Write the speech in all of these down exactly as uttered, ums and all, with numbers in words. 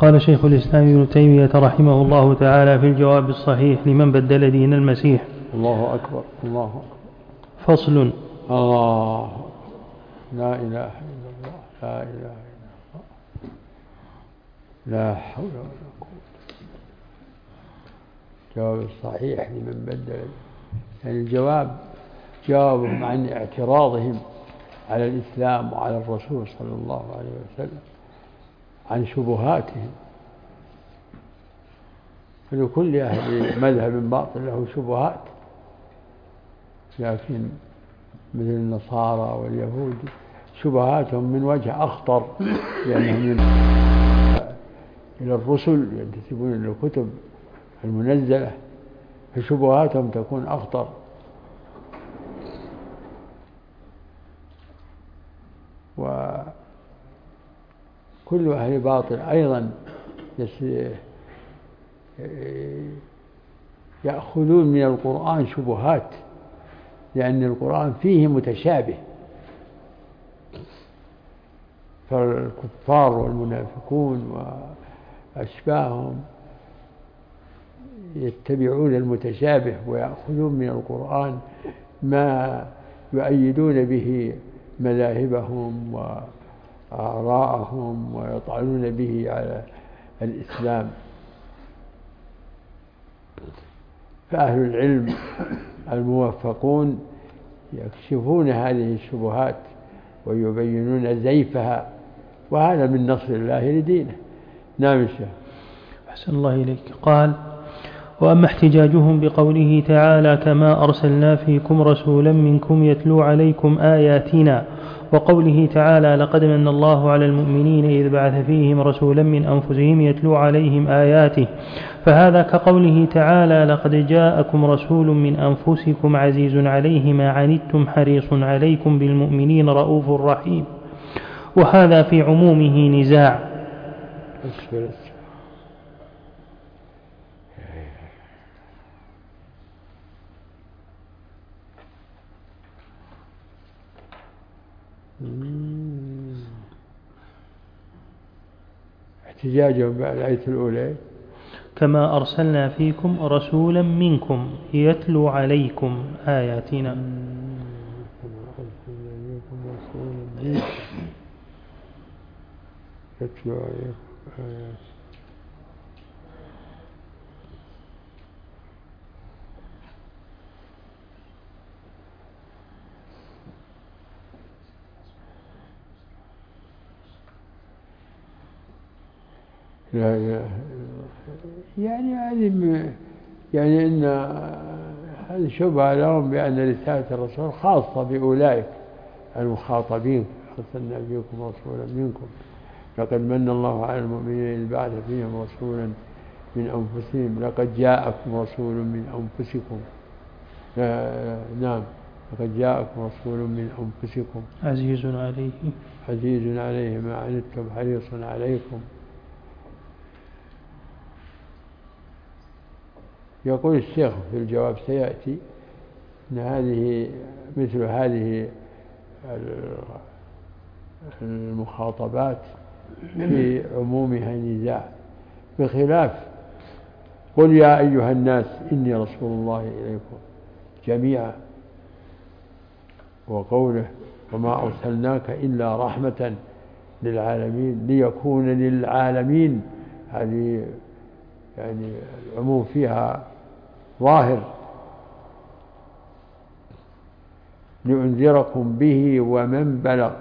قال شيخ الإسلام ابن تيمية رحمه الله تعالى في الجواب الصحيح لمن بدل دين المسيح: الله أكبر الله أكبر. فصل. الله لا إله إلا الله لا إله إلا الله لا حول ولا قوة. الجواب الصحيح لمن بدل، يعني الجواب جوابهم عن اعتراضهم على الإسلام وعلى الرسول صلى الله عليه وسلم، عن شبهاتهم. فلكل أهل مذهب باطل له شبهات، لكن مثل النصارى واليهود شبهاتهم من وجه أخطر، لأنهم إلى الرسل ينتسبون إلى الكتب المنزلة، فشبهاتهم تكون أخطر. وكل أهل باطل أيضا يأخذون من القرآن شبهات، لأن القرآن فيه متشابه. فالكفار والمنافقون وأشباههم يتبعون المتشابه ويأخذون من القرآن ما يؤيدون به مذاهبهم وآراءهم ويطعنون به على الإسلام. فأهل العلم الموفقون يكشفون هذه الشبهات ويبينون زيفها، وهذا من نصر الله لدينه. نعم الشيخ. أحسن الله إليك. قال: وأما احتجاجهم بقوله تعالى: كما أرسلنا فيكم رسولا منكم يتلو عليكم آياتنا، وقوله تعالى: لقد من الله على المؤمنين إذ بعث فيهم رسولا من أنفسهم يتلو عليهم آياته، فهذا كقوله تعالى: لقد جاءكم رسول من أنفسكم عزيز عليه ما عنتم حريص عليكم بالمؤمنين رؤوف رحيم، وهذا في عمومه نزاع. احتجاجهم بالآية الأولى: كما أرسلنا فيكم رسولا منكم يتلو عليكم آياتنا. يتلو عليكم آياتنا. لا إله يعني هذه يعني إن هذه شبهة لهم بأن رسالة الرسول خاصة بأولئك المخاطبين: أرسلنا فيكم رسولا منكم لقد من الله على المؤمنين إذ بعث فيهم رسولا من أنفسهم لقد جاءكم رسول من أنفسكم. نعم، لقد جاءكم رسول من أنفسكم عزيز عليه عزيز عليه ما عنتم حريص عليكم. يقول الشيخ في الجواب سيأتي أن هذه مثل هذه المخاطبات في عمومها نزاع، بخلاف قل يا أيها الناس إني رسول الله إليكم جميعا، وقوله وما أرسلناك إلا رحمة للعالمين ليكون للعالمين، هذه يعني العموم فيها ظاهر: لأنذركم به ومن بلغ.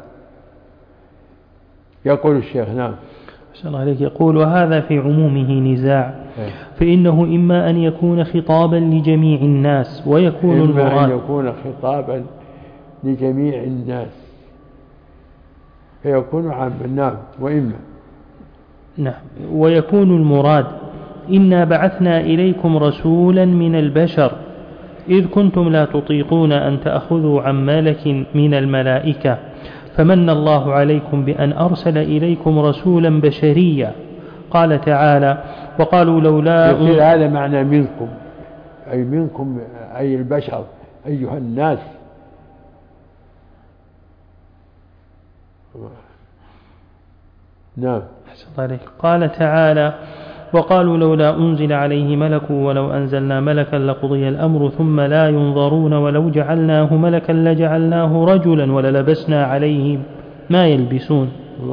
يقول الشيخ. نعم أحسن الله عليك. يقول: وهذا في عمومه نزاع، فإنه إما أن يكون خطابا لجميع الناس ويكون المراد إما أن يكون خطابا لجميع الناس فيكون عاما. نعم. وإما نعم ويكون المراد: إنا بعثنا إليكم رسولا من البشر إذ كنتم لا تطيقون أن تأخذوا عن ملك من الملائكة، فمن الله عليكم بأن أرسل إليكم رسولا بشريا. قال تعالى: وقالوا لولا يصير هذا معنى منكم، أي منكم أي البشر أيها الناس. نعم. قال تعالى: وقالوا لولا أنزل عليه ملك ولو أنزلنا ملكا لقضي الأمر ثم لا ينظرون ولو جعلناه ملكا لجعلناه رجلا وللبسنا عليهم ما يلبسون.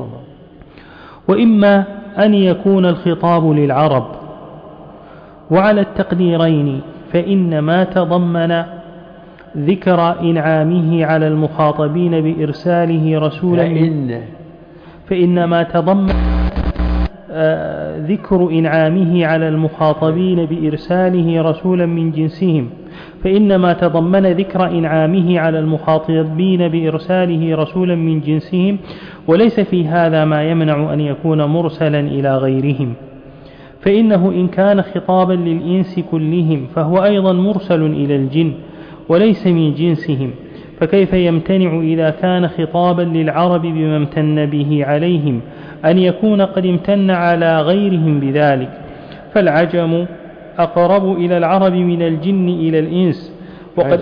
وإما أن يكون الخطاب للعرب، وعلى التقديرين فإن ما تضمن ذكر إنعامه على المخاطبين بإرساله رسولا فإن, فإن ما تضمن آه ذكر إنعامه على المخاطبين بإرساله رسولا من جنسهم فإنما تضمن ذكر إنعامه على المخاطبين بإرساله رسولا من جنسهم، وليس في هذا ما يمنع أن يكون مرسلا إلى غيرهم، فإنه إن كان خطابا للإنس كلهم فهو أيضا مرسل إلى الجن وليس من جنسهم، فكيف يمتنع إذا كان خطابا للعرب بما امتن به عليهم أن يكون قد امتن على غيرهم بذلك؟ فالعجم أقرب إلى العرب من الجن إلى الإنس، وقد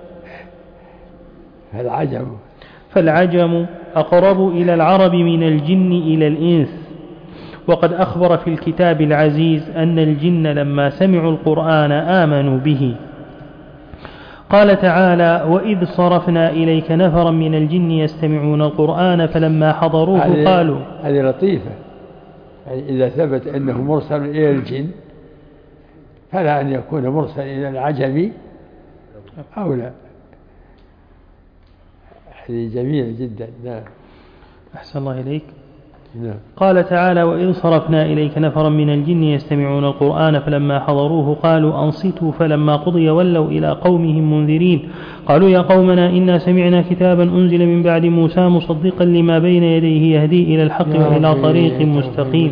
فالعجم فالعجم أقرب إلى العرب من الجن إلى الإنس، وقد أخبر في الكتاب العزيز أن الجن لما سمعوا القرآن آمنوا به. قال تعالى: وإذ صرفنا إليك نفرا من الجن يستمعون القرآن فلما حضروه قالوا. هذه لطيفة، يعني إذا ثبت أنه مرسل إلى الجن فلا أن يكون مرسل إلى العجم أو لا. هذه جميلة جدا. نعم. أحسن الله إليك. نعم. قال تعالى: وإذ صرفنا إليك نفرا من الجن يستمعون القرآن فلما حضروه قالوا أنصتوا فلما قضي ولوا إلى قومهم منذرين قالوا يا قومنا إنا سمعنا كتابا أنزل من بعد موسى مصدقا لما بين يديه يهدي إلى الحق وإلى طريق مستقيم.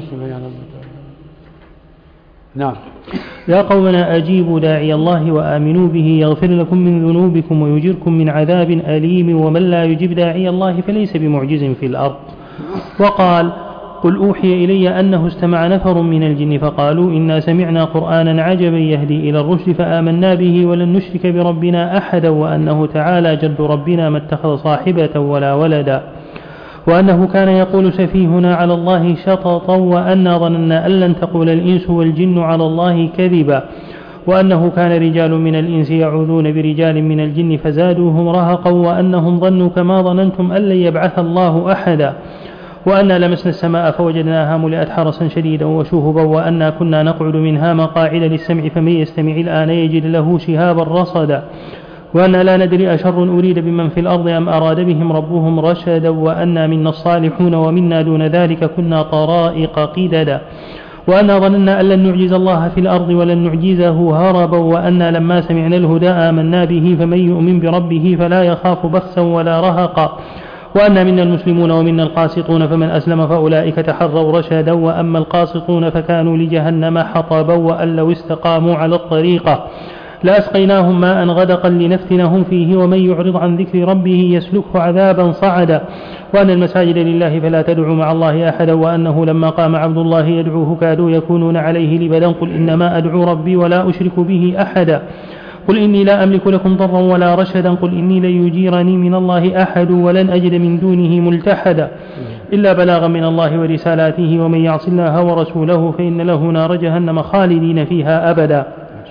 نعم. يا قومنا أجيبوا داعي الله وآمنوا به يغفر لكم من ذنوبكم ويجركم من عذاب أليم ومن لا يجب داعي الله فليس بمعجز في الأرض. وقال: قل أوحي إلي أنه استمع نفر من الجن فقالوا إنا سمعنا قرآنا عجبا يهدي إلى الرشد فآمنا به ولن نشرك بربنا أحدا وأنه تعالى جد ربنا ما اتخذ صاحبة ولا ولدا وأنه كان يقول سفيهنا على الله شططا وأنا ظننا أن لن تقول الإنس والجن على الله كذبا وأنه كان رجال من الإنس يعوذون برجال من الجن فزادوهم رهقا وأنهم ظنوا كما ظننتم أن لن يبعث الله أحدا وأنا لمسنا السماء فوجدناها ملئت حرسا شديدا وشهبا وأنا كنا نقعد منها مقاعد للسمع فمن يستمع الآن يجد له شهابا رصدا وأنا لا ندري أشر أريد بمن في الأرض أم أراد بهم ربهم رشدا وأنا منا الصالحون ومنا دون ذلك كنا طرائق قددا وأنا ظننا أن لن نعجز الله في الأرض ولن نعجزه هربا وأنا لما سمعنا الهدى آمنا به فمن يؤمن بربه فلا يخاف بخسا ولا رهقا وأنا منا المسلمون ومنا القاسطون فمن أسلم فأولئك تحروا رشدا وأما القاسطون فكانوا لجهنم حطبا وأن لو استقاموا على الطريقة لأسقيناهم ماء غدقا لنفتنهم فيه ومن يعرض عن ذكر ربه يسلكه عذابا صعدا وأن المساجد لله فلا تدعوا مع الله أحدا وأنه لما قام عبد الله يدعوه كادوا يكونون عليه لبدا قل إنما أدعو ربي ولا أشرك به أحدا قل إني لا أملك لكم ضرا ولا رشدا قل إني لن يجيرني من الله أحد ولن أجد من دونه ملتحدا إلا بلاغا من الله ورسالاته ومن يعص الله ورسوله فإن له نار جهنم خالدين فيها أبدا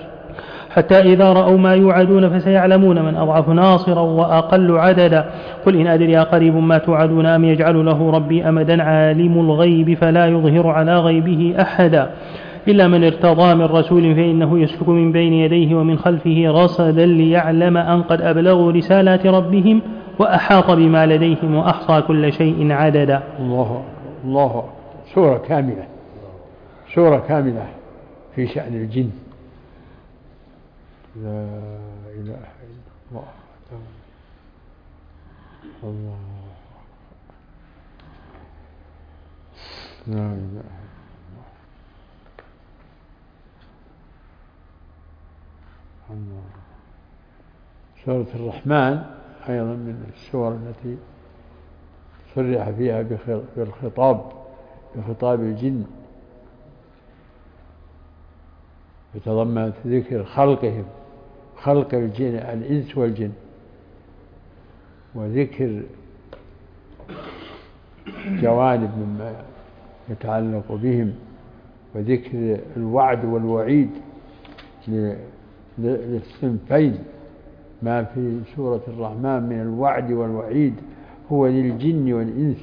حتى إذا رأوا ما يوعدون فسيعلمون من أضعف ناصرا وأقل عددا قل إن أدري قريب ما توعدون أم يجعل له ربي أمدا عالم الغيب فلا يظهر على غيبه أحدا إلا من ارتضى من رسول فإنه يسلك من بين يديه ومن خلفه رصدا ليعلم أن قد أبلغوا رسالات ربهم وأحاط بما لديهم وأحصى كل شيء عددا. الله الله سورة كاملة سورة كاملة في شأن الجن. لا إله إلا الله الله لا إله إلا الله. سورة الرحمن أيضا من السور التي صرح فيها بالخطاب بخطاب الجن يتضمن ذكر خلقهم خلق الجن الإنس والجن وذكر جوانب مما يتعلق بهم، وذكر الوعد والوعيد للصنفين. ما في سورة الرحمن من الوعد والوعيد هو للجن والإنس.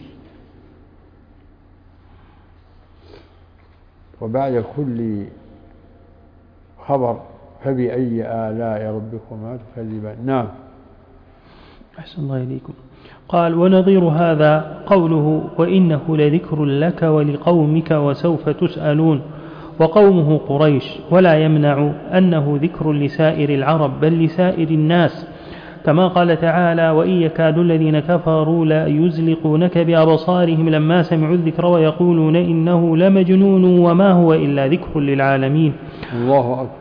وبعد كل خبر فبأي آلاء ربكما تكذبان. نعم. أحسن الله إليكم. قال: ونظير هذا قوله: وإنه لذكر لك ولقومك وسوف تسألون، وقومه قريش، ولا يمنع أنه ذكر لسائر العرب بل لسائر الناس، كما قال تعالى: وإن يكاد الذين كفروا لا يزلقونك بأبصارهم لما سمعوا الذكر ويقولون إنه لمجنون وما هو إلا ذكر للعالمين. الله أكبر.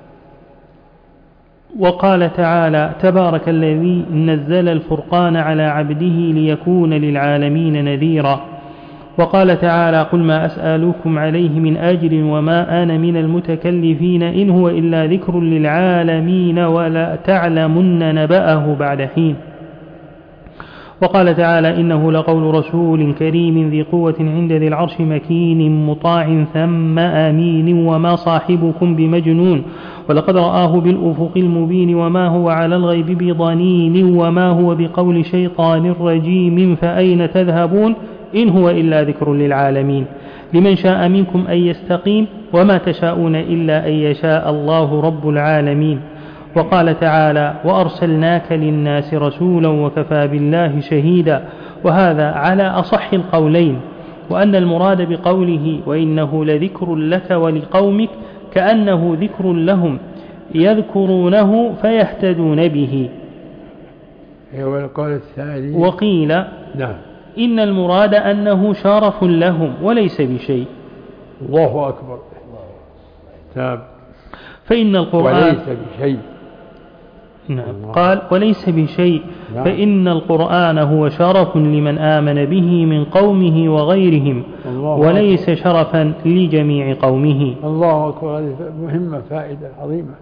وقال تعالى: تبارك الذي نزل الفرقان على عبده ليكون للعالمين نذيرا. وقال تعالى: قل ما أسألكم عليه من أجر وما أنا من المتكلفين إن هو إلا ذكر للعالمين ولا تعلمن نبأه بعد حين. وقال تعالى: إنه لقول رسول كريم ذي قوة عند ذي العرش مكين مطاع ثم آمين وما صاحبكم بمجنون ولقد رآه بالأفق المبين وما هو على الغيب بضنين وما هو بقول شيطان رجيم فأين تذهبون إن هو إلا ذكر للعالمين لمن شاء منكم أن يستقيم وما تشاءون إلا أن يشاء الله رب العالمين. وقال تعالى: وأرسلناك للناس رسولا وكفى بالله شهيدا. وهذا على أصح القولين، وأن المراد بقوله وإنه لذكر لك ولقومك كأنه ذكر لهم يذكرونه فيهتدون به. وقيل نعم. إن المراد أنه شرف لهم وليس بشيء. الله أكبر. تاب. فإن القرآن وليس بشيء. نعم. قال: وليس بشيء. نعم. فإن القرآن هو شرف لمن آمن به من قومه وغيرهم وليس أكبر. شرفا لجميع قومه. الله أكبر. هذه مهمة، فائدة عظيمة.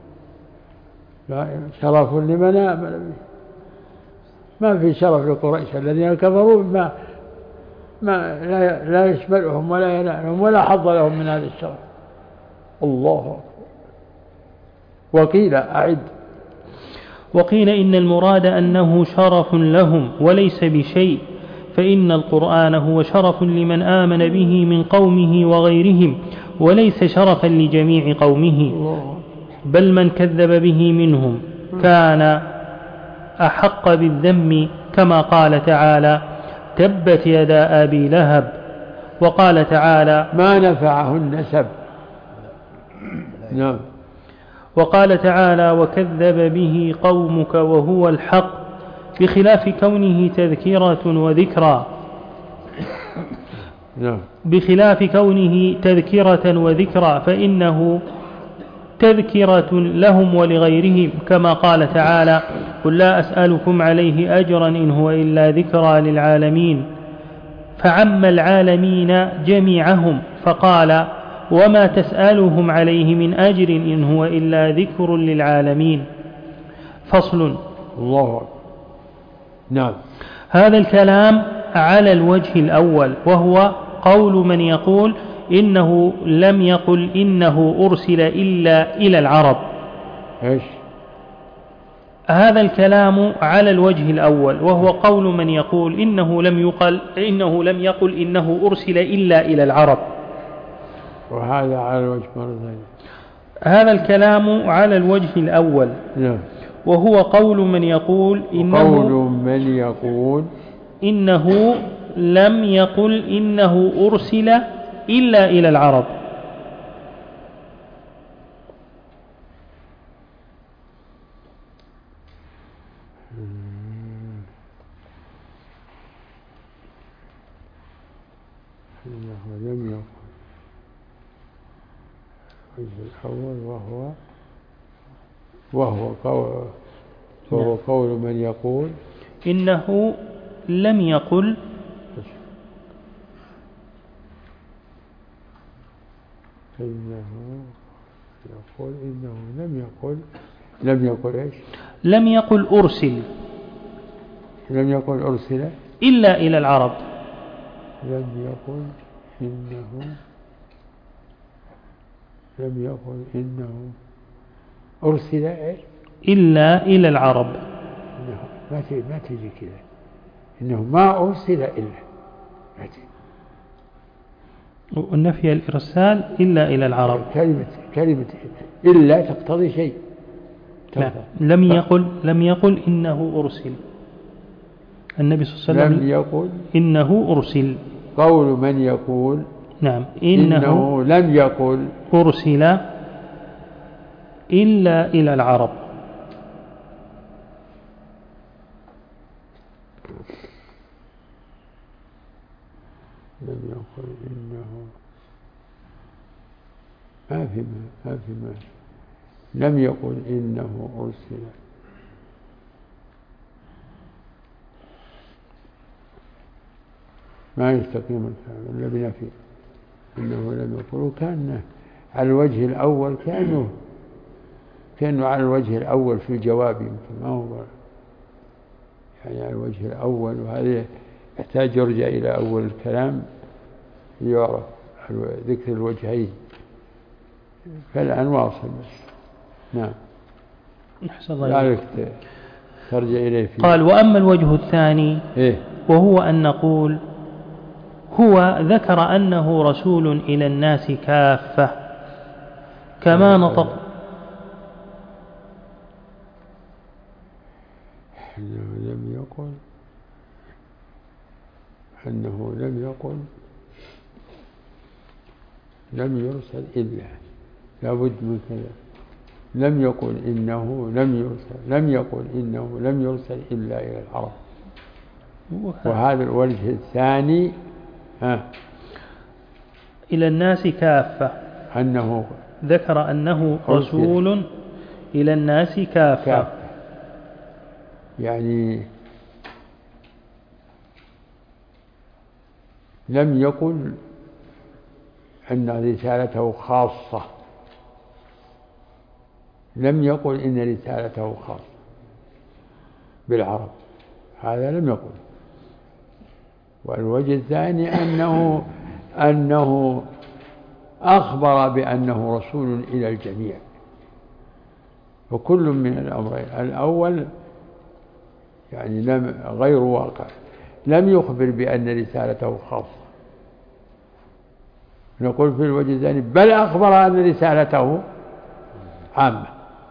شرف لمن آمن به. ما في شرف لقريش الذين كفروا، ما ما لا, لا يشملهم ولا ينالهم ولا حظ لهم من هذا الشرف. الله أكبر. وقيل أعد. وقيل إن المراد أنه شرف لهم وليس بشيء، فإن القرآن هو شرف لمن آمن به من قومه وغيرهم وليس شرفا لجميع قومه، بل من كذب به منهم كان أحق بالذم، كما قال تعالى: تبت يدا أبي لهب. وقال تعالى: ما نفعه النسب. نعم. وقال تعالى: وكذب به قومك وهو الحق، بخلاف كونه تذكرة وذكرى. نعم. بخلاف كونه تذكرة وذكرى فإنه تذكرة لهم ولغيرهم، كما قال تعالى: قل لا أسألكم عليه أجرا إن هو إلا ذكرى للعالمين، فعم العالمين جميعهم فقال: وما تسألهم عليه من أجر إن هو إلا ذكر للعالمين. فصل. الله. نعم. هذا الكلام على الوجه الأول، وهو قول من يقول إنه لم يقل إنه أرسل إلا إلى العرب. إيش؟ هذا الكلام على الوجه الأول، وهو قول من يقول إنه لم يقل إنه لم يقل إنه أرسل إلا إلى العرب. وهذا على الوجه مرتين. هذا الكلام على الوجه الأول. نعم. وهو قول من يقول إنه قول من يقول إنه لم يقل إنه أرسل إلا إلى العرب. لم يقل الأول وهو وهو قول وهو قول من يقول إنه لم يقل إنه يقول إنه لم يقل لم يقل إيش؟ لم يقل أرسل لم يقل أرسل إلا إلى العرب. لم يقل إنه لم يقل إنه أرسل إلا إلى العرب. إنه ما تجي ما تجي كذا، إنه ما أرسل إلا ما تجي. ونفي الإرسال إلا إلى العرب. كلمة كلمة إلا تقتضي شيء. لا، لم يقل لم يقل إنه أرسل. النبي صلى الله عليه وسلم لم يقل إنه أرسل. قول من يقول نعم إنه, إنه لم يقل أرسل إلا إلى العرب. لم يقل إنه ما في ما في ما لم يقل إنه أرسل. ما يستقيم الكلام إلا بنفي إنه لم يقل. وكان على الوجه الأول كأنه كأنه على الوجه الأول في الجواب، يمكن ما هو يعني على الوجه الأول، وهذا يحتاج يرجع إلى أول الكلام ليعرف ذكر الوجهين. فالآن واصل بس. نعم. أحسن الله إليك. ترجع إليه فيه. قال وأما الوجه الثاني إيه؟ وهو أن نقول هو ذكر أنه رسول إلى الناس كافة كما نطق أنه لم يقل أنه لم يقل لم يرسل إلا، لابد من كذا. لم يقل إنه لم يرسل لم يقل إنه لم يرسل إلا إلى العرب. وهذا الوجه الثاني ها إلى الناس كافة، أنه ذكر أنه رسول إلى الناس كافة, كافة. يعني لم يقل أن رسالته خاصة، لم يقل إن رسالته خاصة بالعرب، هذا لم يقل. والوجه الثاني أنه أنه أخبر بأنه رسول إلى الجميع، وكل من الأمرين الأول يعني لم غير واقع. لم يخبر بأن رسالته خاصة، نقول في الوجه الثاني بل أخبر أن رسالته عامة.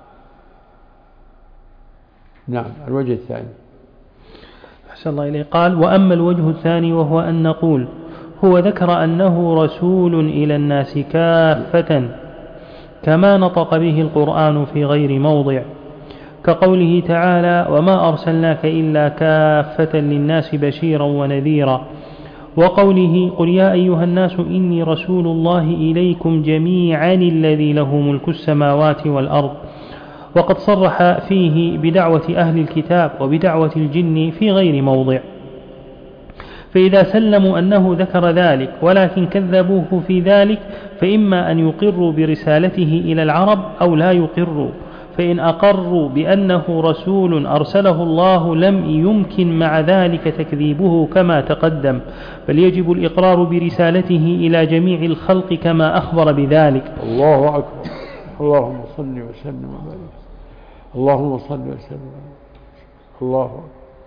نعم. الوجه الثاني. أحسن الله إليه. قال وأما الوجه الثاني وهو أن نقول هو ذكر أنه رسول إلى الناس كافة كما نطق به القرآن في غير موضع، كقوله تعالى وما أرسلناك إلا كافة للناس بشيرا ونذيرا، وقوله قل يا أيها الناس إني رسول الله إليكم جميعا الذي له ملك السماوات والأرض. وقد صرح فيه بدعوة أهل الكتاب وبدعوة الجن في غير موضع. فإذا سلموا أنه ذكر ذلك ولكن كذبوه في ذلك فإما أن يقروا برسالته إلى العرب أو لا يقروا، فإن أقروا بأنه رسول أرسله الله لم يمكن مع ذلك تكذيبه كما تقدم، بل يجب الإقرار برسالته إلى جميع الخلق كما أخبر بذلك. الله أكبر. اللهم صل وسلم وبارك. اللهم صل وسلم. الله أكبر.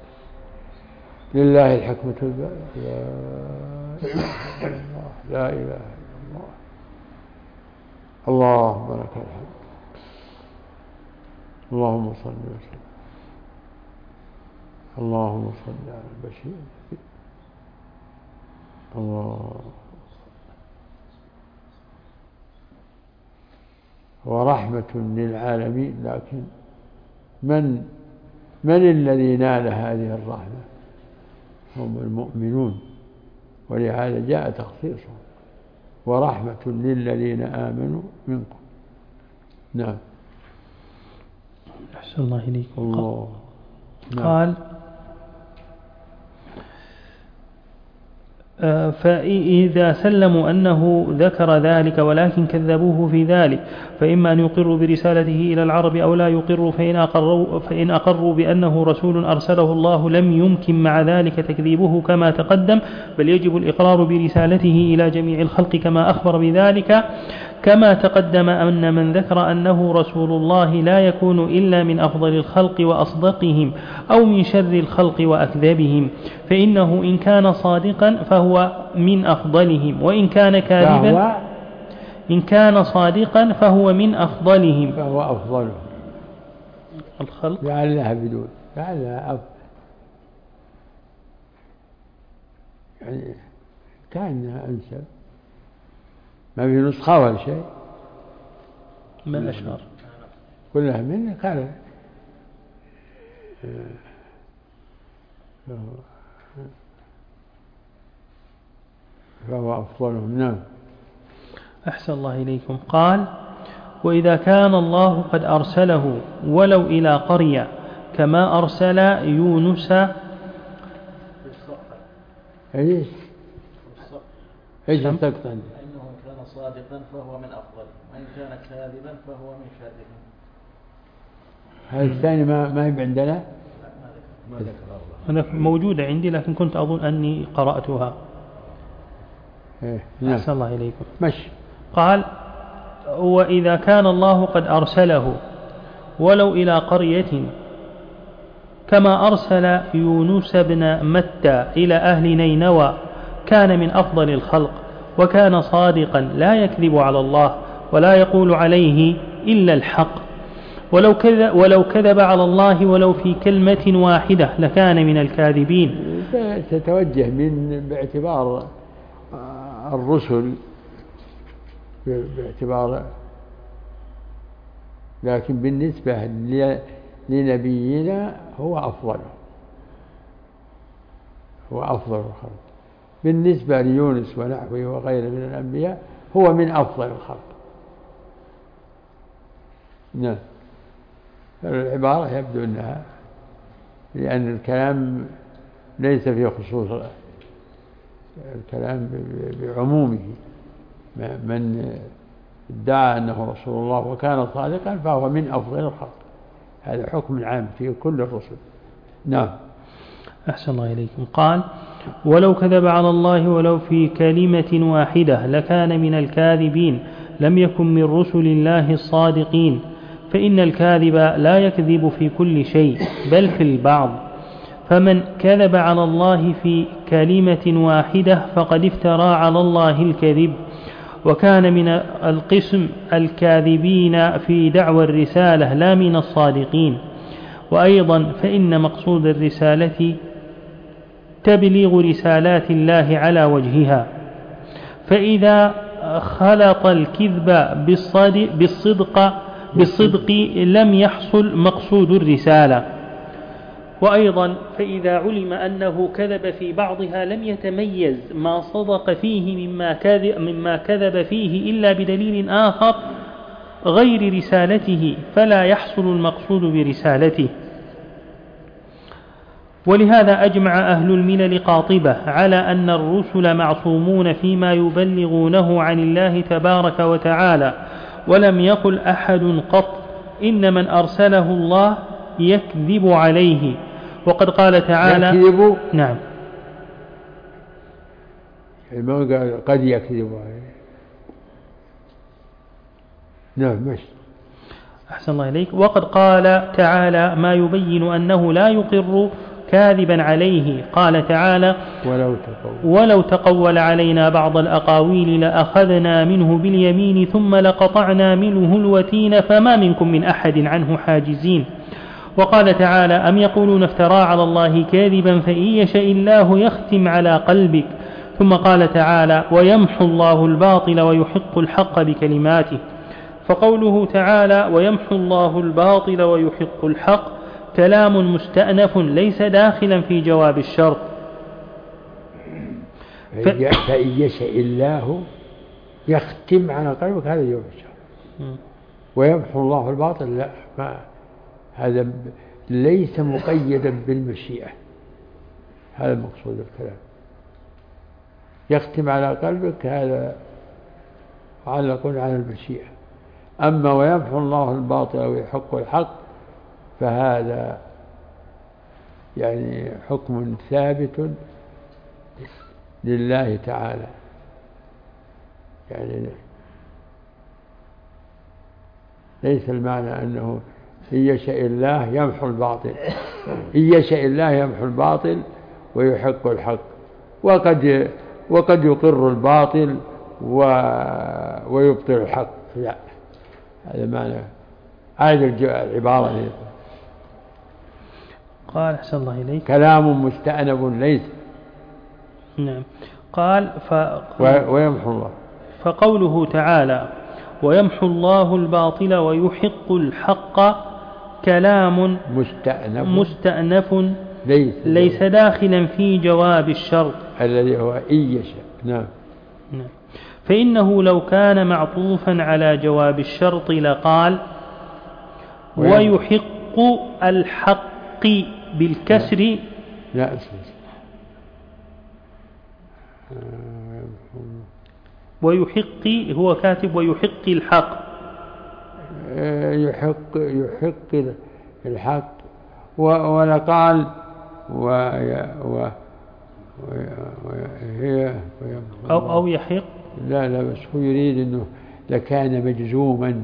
لله الحكمة البالغة. لا إله إلا الله. لا إله إلا الله. اللهم لك الحمد. اللهم صل وسلم. اللهم صل على البشير. الله. ورحمة للعالمين. لكن من من الذي نال هذه الرحمة؟ هم المؤمنون، ولهذا جاء تخصيصهم ورحمة للذين آمنوا منكم. نعم. أحسن الله إليكم. الله. قال فإذا سلموا أنه ذكر ذلك ولكن كذبوه في ذلك فإما أن يقروا برسالته إلى العرب أو لا يقروا، فإن أقروا, فإن أقروا بأنه رسول أرسله الله لم يمكن مع ذلك تكذيبه كما تقدم، بل يجب الإقرار برسالته إلى جميع الخلق كما أخبر بذلك. كما تقدم أن من ذكر أنه رسول الله لا يكون إلا من أفضل الخلق وأصدقهم أو من شر الخلق وأكذبهم، فإنه إن كان صادقا فهو من أفضلهم، وإن كان كاذبا إن كان صادقا فهو من أفضلهم فهو أفضلهم الخلق. لعلها بدون لعلها أفضل يعني كأنها أنسب، ما في نسخة ولا شيء، ما أشهر كلها منه كان فهو أفضلهم. نعم. أحسن الله إليكم. قال: وإذا كان الله قد أرسله ولو إلى قرية كما أرسل يونس. ايش ايش السقط؟ انه كان صادقا فهو من افضل، وان كان كاذبا فهو من شرهم. هذا الثاني ما ما هي عندنا، ما ذكر أنا موجودة عندي لكن كنت أظن أني قرأتها. إيه. نعم. أحسن الله إليكم. مش قال: وإذا كان الله قد أرسله ولو إلى قرية كما أرسل يونس بن متى إلى أهل نينوى كان من أفضل الخلق، وكان صادقا لا يكذب على الله ولا يقول عليه إلا الحق، ولو كذب, ولو كذب على الله ولو في كلمة واحدة لكان من الكاذبين. تتوجه من باعتبار الرسل باعتبار، لكن بالنسبة لنبينا هو أفضل هو أفضل الخلق. بالنسبة ليونس ونحوه وغيره من الأنبياء هو من أفضل الخلق. نعم. العبارة يبدو أنها لأن الكلام ليس في خصوص الكلام بعمومه، من ادعى أنه رسول الله وكان صادقا فهو من أفضل الخلق، هذا حكم عام في كل الرسل. نعم. أحسن الله إليكم. قال: ولو كذب على الله ولو في كلمة واحدة لكان من الكاذبين، لم يكن من رسل الله الصادقين، فإن الكاذب لا يكذب في كل شيء بل في البعض، فمن كذب على الله في كلمة واحدة فقد افترى على الله الكذب، وكان من القسم الكاذبين في دعوى الرسالة لا من الصادقين. وأيضا فإن مقصود الرسالة تبليغ رسالات الله على وجهها، فإذا خلط الكذب بالصدق, بالصدق, بالصدق لم يحصل مقصود الرسالة. وأيضا فإذا علم أنه كذب في بعضها لم يتميز ما صدق فيه مما كذب, مما كذب فيه إلا بدليل آخر غير رسالته، فلا يحصل المقصود برسالته. ولهذا أجمع أهل الملل قاطبة على أن الرسل معصومون فيما يبلغونه عن الله تبارك وتعالى، ولم يقل أحد قط إن من أرسله الله يكذب عليه. وقد قال تعالى يكذب. نعم. قد يكذب عليه. نعم. مش أحسن الله إليك. وقد قال تعالى ما يبين أنه لا يقر كاذبا عليه. قال تعالى: ولو تقول, ولو تقول علينا بعض الأقاويل لأخذنا منه باليمين ثم لقطعنا منه الوتين فما منكم من أحد عنه حاجزين. وقال تعالى: أم يقولون افترى على الله كاذبا فإن يشاء الله يختم على قلبك. ثم قال تعالى: ويمحو الله الباطل ويحق الحق بكلماته. فقوله تعالى: ويمحو الله الباطل ويحق الحق كلام مستأنف ليس داخلا في جواب الشرط. ف... فإن يشاء الله يختم على قلبك، هذا جواب الشرط. ويمحو الله الباطل، لا، ما هذا ليس مقيدا بالمشيئة، هذا مقصود الكلام. يختم على قلبك هذا معلق على المشيئة. أما ويمحو الله الباطل ويحق الحق فهذا يعني حكم ثابت لله تعالى، يعني ليس المعنى أنه إن يشاء الله يمحو الباطل، إن يشاء الله يمحو الباطل ويحق الحق، وقد وقد يقر الباطل ويبطل الحق، لا، هذا معنى هذه العبارة هي. قال أحسن الله إليك كلام مستأنف ليس. نعم. قال ف... ويمحو الله، فقوله تعالى ويمحو الله الباطل ويحق الحق كلام مستأنف, مستأنف ليس, ليس داخلا في جواب الشرط الذي هو إن يشاء. نعم. نعم. فإنه لو كان معطوفا على جواب الشرط لقال ويحق الحق بالكسر. لا, لا. ويحق هو كاتب ويحق الحق، يحق يحق الحق ولقال وهي أو أو يحق. لا لا بس هو يريد أنه لكان مجزوما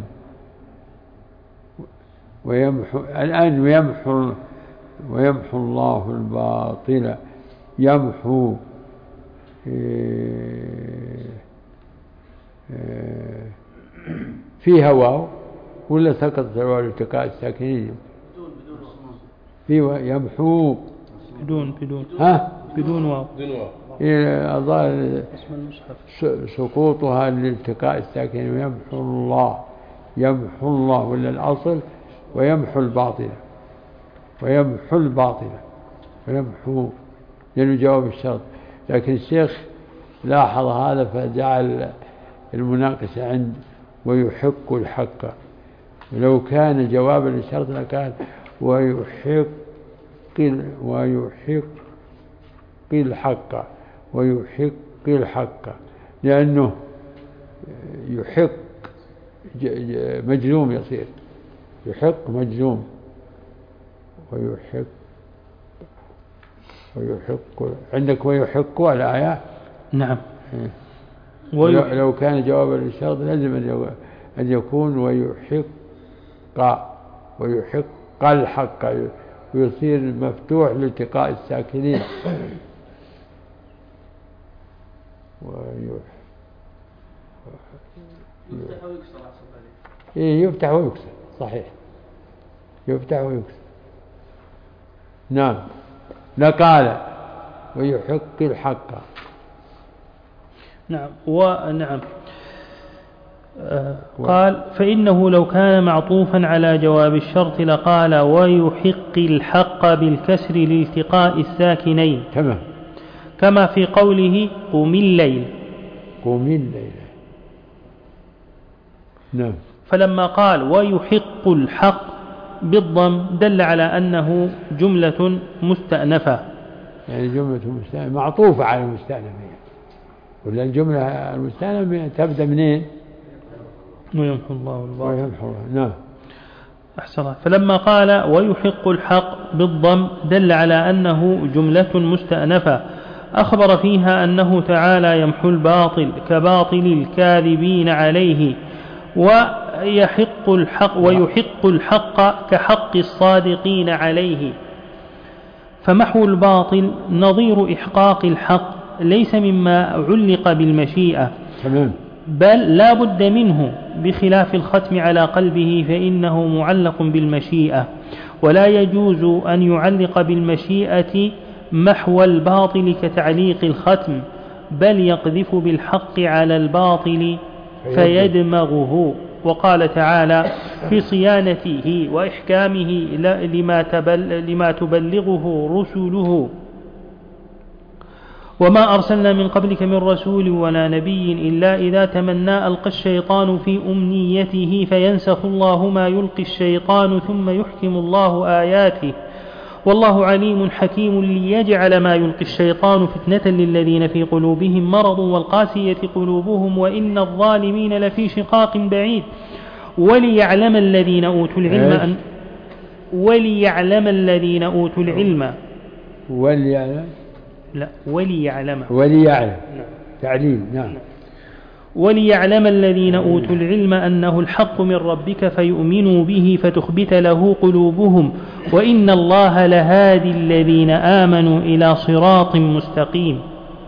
ويمحو الآن ويمحو ويمحو الله الباطل يمحو فيها واو ولا سقط واو التقاء الساكنين؟ في يمحو بدون بدون ها بدون واو. أظهر سقوطها لالتقاء الساكنين. ويمحو الله يمحو الله ولا الأصل ويمحو الباطل ويمحو الباطل ويمحو لأنه جواب الشرط، لكن الشيخ لاحظ هذا فجعل المناقشة عند ويحق الحق. لو كان جوابا للشرط لكان ويحق ويحق الحق ويحق الحق، لأنه يحق مجزوم يصير يحق مجزوم ويحق ويحق عندك ويحق الآية. نعم. ويحق لو كان جوابا للشرط لازم أن يكون ويحق ويحق الحق ويصير مفتوح لالتقاء الساكنين. يفتح ويكسر. إيه يفتح ويكسر صحيح، يفتح ويكسر. نعم. لقال ويحق الحق. نعم. ونعم. آه قال فإنه لو كان معطوفا على جواب الشرط لقال ويحق الحق بالكسر لالتقاء الساكنين. تمام. كما في قوله قم الليل. قم الليل. نعم. فلما قال ويحق الحق بالضم دل على أنه جملة مستأنفة، يعني جملة مستأنفة معطوفة على المستأنفة، ولا الجملة المستأنفة تبدأ منين؟ ويمحو الله الباطل ويمحو الله. نعم. أحسن. فلما قال ويحق الحق بالضم دل على أنه جملة مستأنفة أخبر فيها أنه تعالى يمحو الباطل كباطل الكاذبين عليه، ويحق الحق ويحق الحق كحق الصادقين عليه. فمحو الباطل نظير إحقاق الحق ليس مما علق بالمشيئة، تمام، بل لا بد منه، بخلاف الختم على قلبه فإنه معلق بالمشيئة، ولا يجوز أن يعلق بالمشيئة محو الباطل كتعليق الختم، بل يقذف بالحق على الباطل فيدمغه. وقال تعالى في صيانته وإحكامه لما, تبل لما تبلغه رسله وما أرسلنا من قبلك من رسول ولا نبي إلا إذا تمنى ألقى الشيطان في أمنيته فينسخ الله ما يلقي الشيطان ثم يحكم الله آياته والله عليم حكيم ليجعل ما يلقي الشيطان فتنة للذين في قلوبهم مرض والقاسية قلوبهم وإن الظالمين لفي شقاق بعيد وليعلم الذين أوتوا العلم أن وليعلم الذين أوتوا العلم وليعلم لا وليعلم وليعلم تعليم نعم وليعلم الذين أوتوا العلم أنه الحق من ربك فيؤمنوا به فتخبت له قلوبهم وإن الله لهادي الذين آمنوا إلى صراط مستقيم.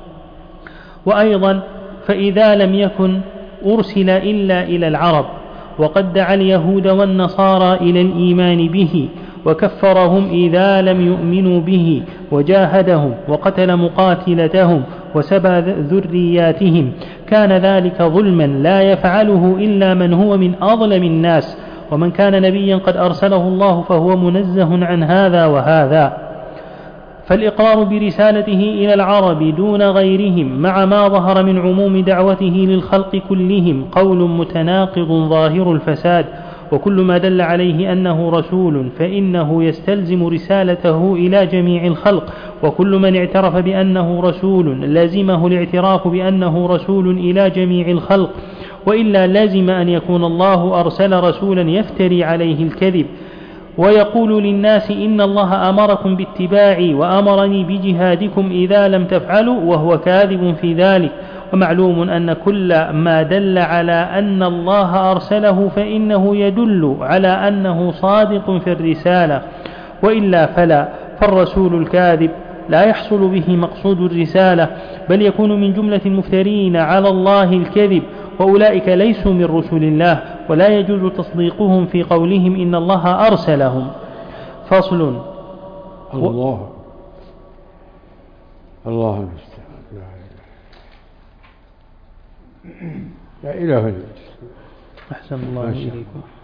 وأيضا فإذا لم يكن أرسل إلا إلى العرب وقد دعا اليهود والنصارى إلى الإيمان به وكفرهم إذا لم يؤمنوا به وجاهدهم وقتل مقاتلتهم وسبى ذرياتهم كان ذلك ظلما لا يفعله إلا من هو من أظلم الناس ومن كان نبيا قد أرسله الله فهو منزه عن هذا وهذا. فالإقرار برسالته إلى العرب دون غيرهم مع ما ظهر من عموم دعوته للخلق كلهم قول متناقض ظاهر الفساد وكل ما دل عليه أنه رسول فإنه يستلزم رسالته إلى جميع الخلق وكل من اعترف بأنه رسول لازمه الاعتراف بأنه رسول إلى جميع الخلق وإلا لازم أن يكون الله أرسل رسولا يفتري عليه الكذب ويقول للناس إن الله أمركم باتباعي وأمرني بجهادكم إذا لم تفعلوا وهو كاذب في ذلك. ومعلوم أن كل ما دل على أن الله أرسله فإنه يدل على أنه صادق في الرسالة وإلا فلا فالرسول الكاذب لا يحصل به مقصود الرسالة بل يكون من جملة المفترين على الله الكذب وأولئك ليسوا من رسل الله ولا يجوز تصديقهم في قولهم إن الله أرسلهم. فصل. الله الله المستعان لا إله إلا الله. أحسن الله إليكم.